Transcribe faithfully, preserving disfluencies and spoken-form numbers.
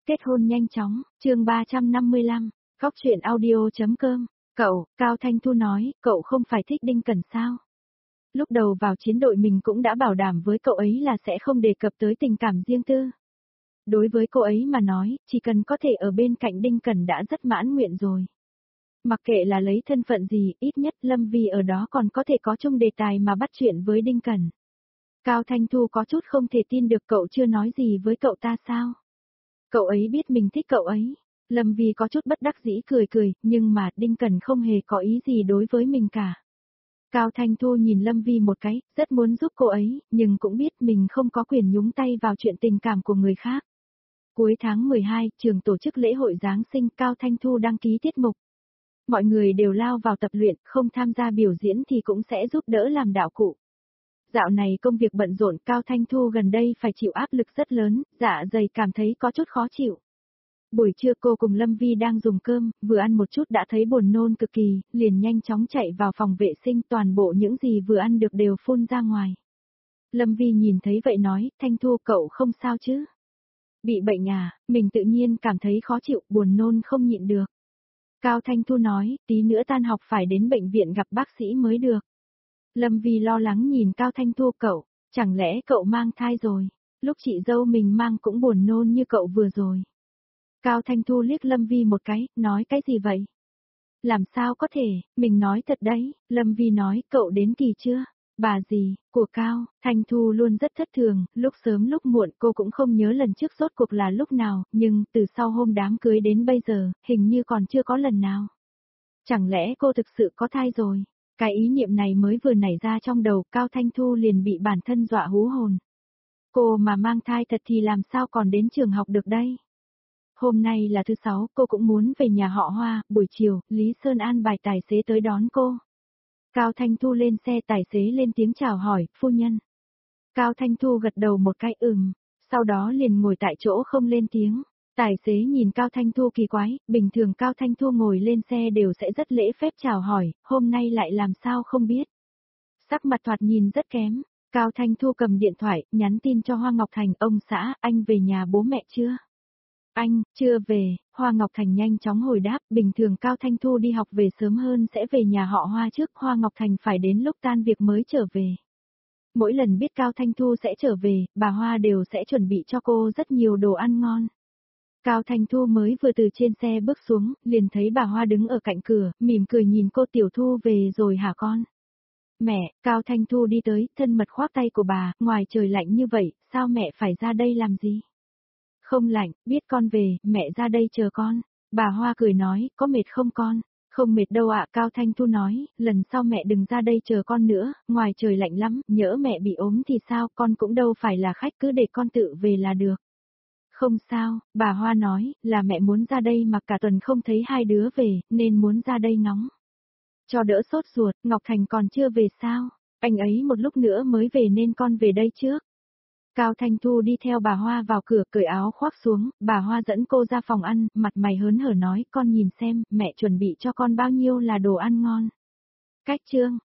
kết hôn nhanh chóng, chương ba trăm năm mươi lăm, Cóc truyện audio.com, cậu, Cao Thanh Thu nói, cậu không phải thích Đinh Cẩn sao? Lúc đầu vào chiến đội mình cũng đã bảo đảm với cậu ấy là sẽ không đề cập tới tình cảm riêng tư. Đối với cô ấy mà nói, chỉ cần có thể ở bên cạnh Đinh Cẩn đã rất mãn nguyện rồi. Mặc kệ là lấy thân phận gì, ít nhất Lâm Vi ở đó còn có thể có chung đề tài mà bắt chuyện với Đinh Cẩn. Cao Thanh Thu có chút không thể tin được cậu chưa nói gì với cậu ta sao? Cậu ấy biết mình thích cậu ấy. Lâm Vi có chút bất đắc dĩ cười cười, nhưng mà Đinh Cẩn không hề có ý gì đối với mình cả. Cao Thanh Thu nhìn Lâm Vi một cái, rất muốn giúp cô ấy, nhưng cũng biết mình không có quyền nhúng tay vào chuyện tình cảm của người khác. Cuối tháng mười hai, trường tổ chức lễ hội Giáng sinh, Cao Thanh Thu đăng ký tiết mục. Mọi người đều lao vào tập luyện, không tham gia biểu diễn thì cũng sẽ giúp đỡ làm đạo cụ. Dạo này công việc bận rộn, Cao Thanh Thu gần đây phải chịu áp lực rất lớn, dạ dày cảm thấy có chút khó chịu. Buổi trưa cô cùng Lâm Vi đang dùng cơm, vừa ăn một chút đã thấy buồn nôn cực kỳ, liền nhanh chóng chạy vào phòng vệ sinh, toàn bộ những gì vừa ăn được đều phun ra ngoài. Lâm Vi nhìn thấy vậy nói, Thanh Thu cậu không sao chứ? Bị bệnh à, mình tự nhiên cảm thấy khó chịu, buồn nôn không nhịn được. Cao Thanh Thu nói, tí nữa tan học phải đến bệnh viện gặp bác sĩ mới được. Lâm Vi lo lắng nhìn Cao Thanh Thu, cậu, chẳng lẽ cậu mang thai rồi? Lúc chị dâu mình mang cũng buồn nôn như cậu vừa rồi. Cao Thanh Thu liếc Lâm Vi một cái, nói cái gì vậy? Làm sao có thể, mình nói thật đấy, Lâm Vi nói, cậu đến kỳ chưa? Bà gì, của Cao, Thanh Thu luôn rất thất thường, lúc sớm lúc muộn cô cũng không nhớ lần trước rốt cuộc là lúc nào, nhưng từ sau hôm đám cưới đến bây giờ, hình như còn chưa có lần nào. Chẳng lẽ cô thực sự có thai rồi? Cái ý niệm này mới vừa nảy ra trong đầu, Cao Thanh Thu liền bị bản thân dọa hú hồn. Cô mà mang thai thật thì làm sao còn đến trường học được đây? Hôm nay là thứ sáu, cô cũng muốn về nhà họ Hoa, buổi chiều, Lý Sơn an bài tài xế tới đón cô. Cao Thanh Thu lên xe, tài xế lên tiếng chào hỏi, phu nhân. Cao Thanh Thu gật đầu một cái ừm, sau đó liền ngồi tại chỗ không lên tiếng. Tài xế nhìn Cao Thanh Thu kỳ quái, bình thường Cao Thanh Thu ngồi lên xe đều sẽ rất lễ phép chào hỏi, hôm nay lại làm sao không biết. Sắc mặt thoạt nhìn rất kém, Cao Thanh Thu cầm điện thoại, nhắn tin cho Hoa Ngọc Thành, ông xã, anh về nhà bố mẹ chưa? Anh, chưa về, Hoa Ngọc Thành nhanh chóng hồi đáp, bình thường Cao Thanh Thu đi học về sớm hơn sẽ về nhà họ Hoa trước, Hoa Ngọc Thành phải đến lúc tan việc mới trở về. Mỗi lần biết Cao Thanh Thu sẽ trở về, bà Hoa đều sẽ chuẩn bị cho cô rất nhiều đồ ăn ngon. Cao Thanh Thu mới vừa từ trên xe bước xuống, liền thấy bà Hoa đứng ở cạnh cửa, mỉm cười nhìn cô, Tiểu Thu về rồi hả con? Mẹ, Cao Thanh Thu đi tới, thân mật khoác tay của bà, ngoài trời lạnh như vậy, sao mẹ phải ra đây làm gì? Không lạnh, biết con về, mẹ ra đây chờ con. Bà Hoa cười nói, có mệt không con? Không mệt đâu ạ, Cao Thanh Thu nói, lần sau mẹ đừng ra đây chờ con nữa, ngoài trời lạnh lắm, nhỡ mẹ bị ốm thì sao, con cũng đâu phải là khách, cứ để con tự về là được. Không sao, bà Hoa nói, là mẹ muốn ra đây mà cả tuần không thấy hai đứa về, nên muốn ra đây ngóng. Cho đỡ sốt ruột, Ngọc Thành còn chưa về sao? Anh ấy một lúc nữa mới về nên con về đây trước. Cao Thanh Thu đi theo bà Hoa vào cửa, cởi áo khoác xuống, bà Hoa dẫn cô ra phòng ăn, mặt mày hớn hở nói, con nhìn xem, mẹ chuẩn bị cho con bao nhiêu là đồ ăn ngon. Cách chương,